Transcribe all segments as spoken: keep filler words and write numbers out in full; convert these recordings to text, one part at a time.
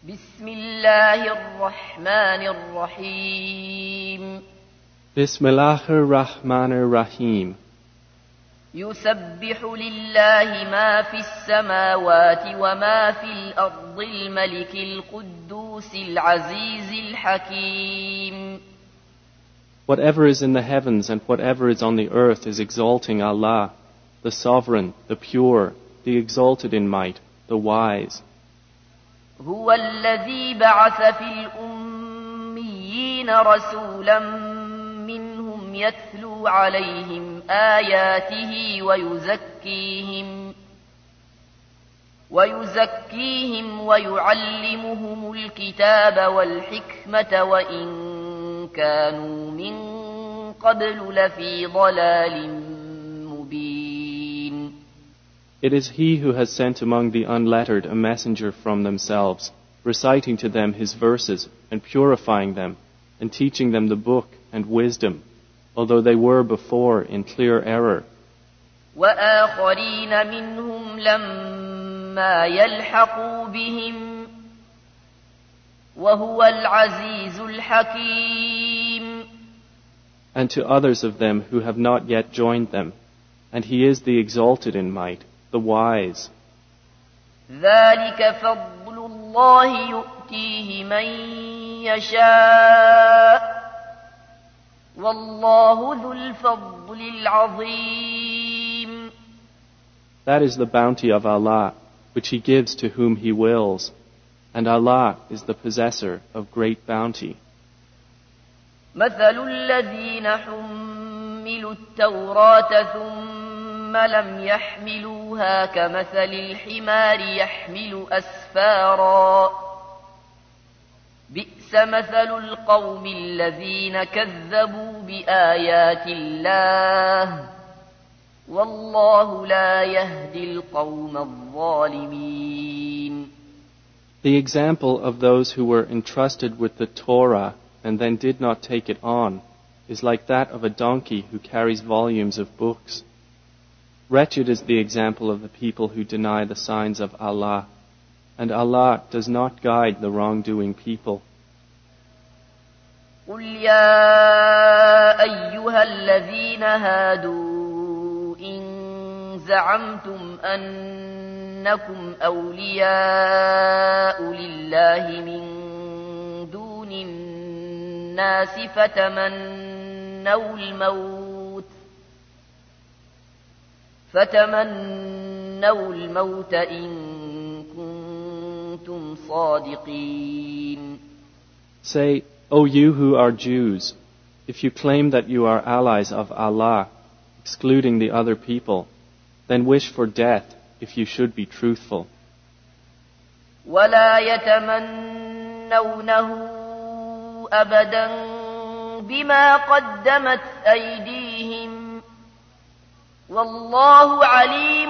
بسم الله الرحمن الرحيم بسم الله الرحمن الرحيم يسبح لله ما في السماوات وما في الأرض الملك القدوس العزيز الحكيم. Whatever is in the heavens and whatever is on the earth is exalting Allah, the Sovereign, the Pure, the Exalted in Might, the Wise. هو الذي بعث في الأميين رسولا منهم يتلو عليهم آياته ويزكيهم ويزكيهم ويعلمهم الكتاب والحكمة وإن كانوا من قبل لفي ضلال مبين. It is He who has sent among the unlettered a messenger from themselves, reciting to them His verses and purifying them and teaching them the book and wisdom, although they were before in clear error. وآخرين منهم لما يلحقوا بهم وهو العزيز الحكيم. And to others of them who have not yet joined them, and He is the Exalted in Might, the Wise. ذلك فضل الله يؤتيه من يشاء والله ذو الفضل العظيم. That is the bounty of Allah, which He gives to whom He wills, and Allah is the possessor of great bounty. مثل الذين حملوا التوراة ثم لم يحملوها كمثل الحمار يحمل أسفارا بئس مثل القوم الذين كذبوا بآيات الله والله لا يهدي القوم الظالمين. The example of those who were entrusted with the Torah and then did not take it on is like that of a donkey who carries volumes of books. Wretched is the example of the people who deny the signs of Allah, and Allah does not guide the wrongdoing people. قل يا أيها الذين هادوا إن زعمتم أنكم أولياء لله من دون الناس فتمنوا الموت فتمنوا الموت إن كنتم صادقين. Say, O you who are Jews, if you claim that you are allies of Allah, excluding the other people, then wish for death if you should be truthful. ولا يتمنونه أبدا بما قدمت أيديهم والله عليم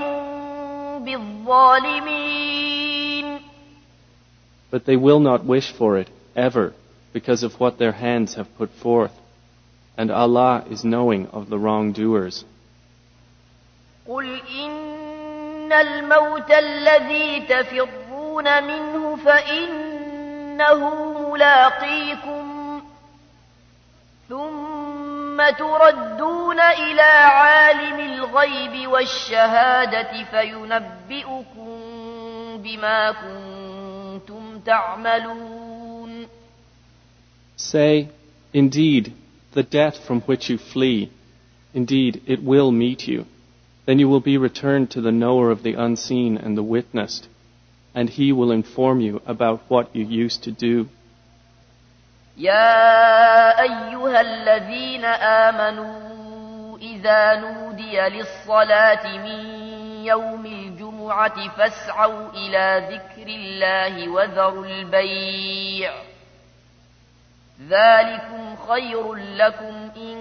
بالظالمين. But they will not wish for it ever because of what their hands have put forth, and Allah is knowing of the wrongdoers. قل إن الموت الذي تفرون منه فإنه ملاقيكم ثم تردون إلى عالم الغيب والشهادة فينبئكم بما كنتم تعملون. Say, indeed, the death from which you flee, indeed, it will meet you. Then you will be returned to the knower of the unseen and the witnessed, and he will inform you about what you used to do. يا أيها الذين آمنوا إذا نودي للصلاة من يوم الجمعة فاسعوا إلى ذكر الله وذروا البيع ذلكم خير لكم إن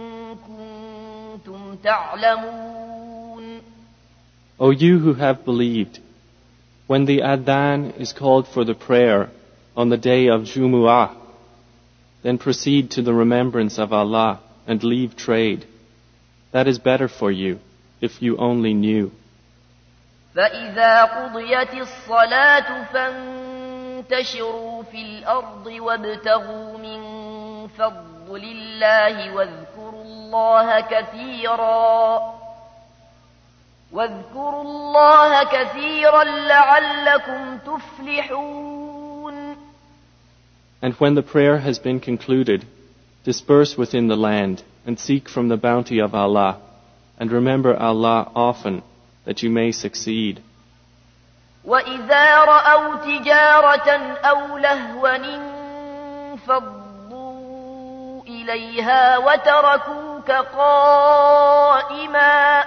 كنتم تعلمون. O you who have believed, when the adhan is called for the prayer on the day of Jumu'ah, then proceed to the remembrance of Allah and leave trade. That is better for you, if you only knew. فإذا قضيت الصلاة انتشروا في الأرض وابتغوا من فضل الله واذكروا الله كثيرا واذكروا الله كثيرا لعلكم تفلحون. And when the prayer has been concluded, disperse within the land and seek from the bounty of Allah, and remember Allah often, that you may succeed. وَإِذَا رَأَوْا تِجَارَةً أَوْ لَهْوًا انفَضُّوا إِلَيْهَا وَتَرَكُوكَ قَائِمًا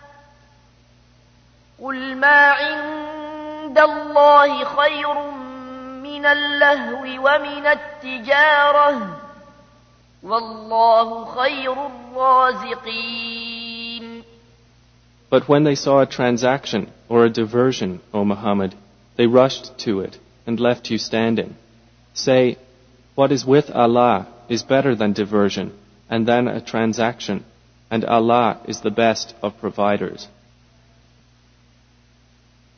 قُلْ مَا عِندَ اللَّهِ خَيْرٌ مِنَ اللَّهْوِ وَمِنَ التِّجَارَةِ وَاللَّهُ خَيْرُ الرَّازِقِينَ. But when they saw a transaction or a diversion, O Muhammad, they rushed to it and left you standing. Say, what is with Allah is better than diversion and than a transaction, and Allah is the best of providers.